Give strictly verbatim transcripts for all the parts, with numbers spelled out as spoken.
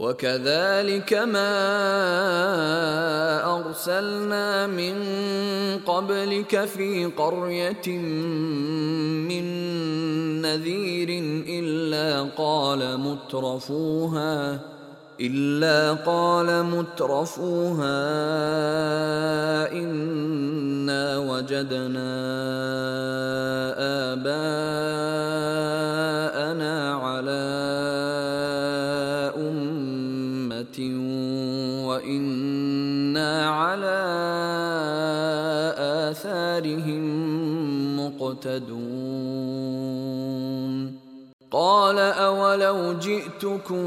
وكذلك ما أرسلنا من قبلك في قرية من نذير إلا قال مترفوها إلا قال مترفوها إنا وجدنا آباءنا على أمة وإنا على آثارهم مقتدون قال أولو جئتكم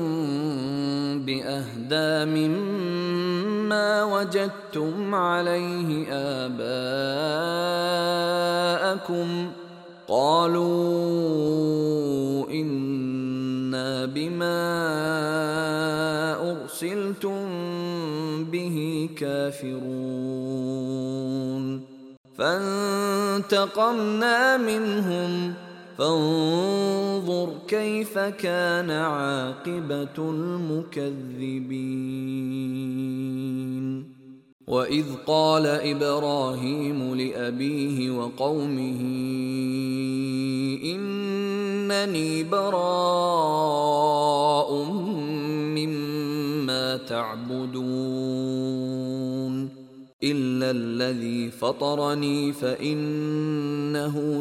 بأهدى مما وجدتم عليه آباءكم قالوا إنا بما أرسلتم به كافرون فانتقمنا منهم فانظر كيف كان عاقبة المكذبين وإذ قال إبراهيم لأبيه وقومه إنني براء مما تعبدون إلا الذي فطرني فإنه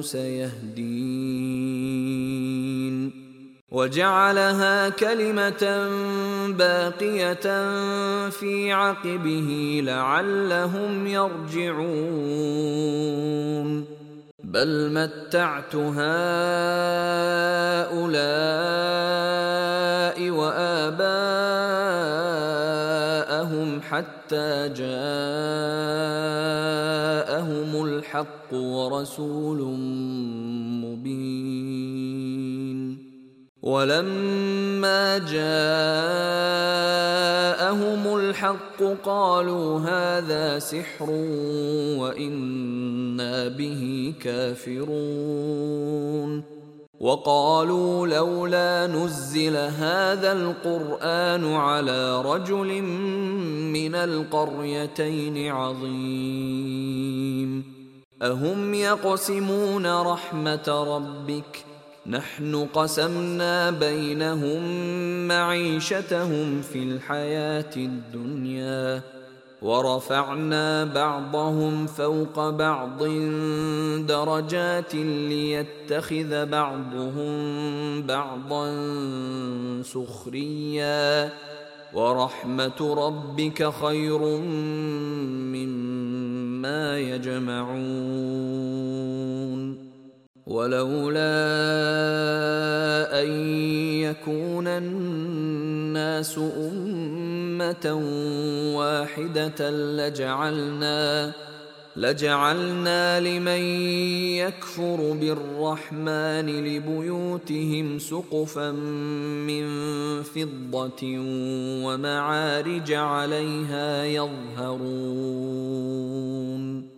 سيهدين وجعلها كلمة باقية في عقبه لعلهم يرجعون بل متعت هؤلاء وآباءهم حتى جاءهم الحق ورسول مبين ولما جاءهم الحق قالوا هذا سحر وإنا به كافرون وقالوا لولا نزل هذا القرآن على رجل من القريتين عظيم أهم يقسمون رحمة ربك نحن قسمنا بينهم معيشتهم في الحياة الدنيا ورفعنا بعضهم فوق بعض درجات ليتخذ بعضهم بعضا سخريا ورحمة ربك خير مما يجمعون ولولا أن يكون الناس أمة واحدة لجعلنا لجعلنا لمن يكفر بالرحمن لبيوتهم سقفا من فضة ومعارج عليها يظهرون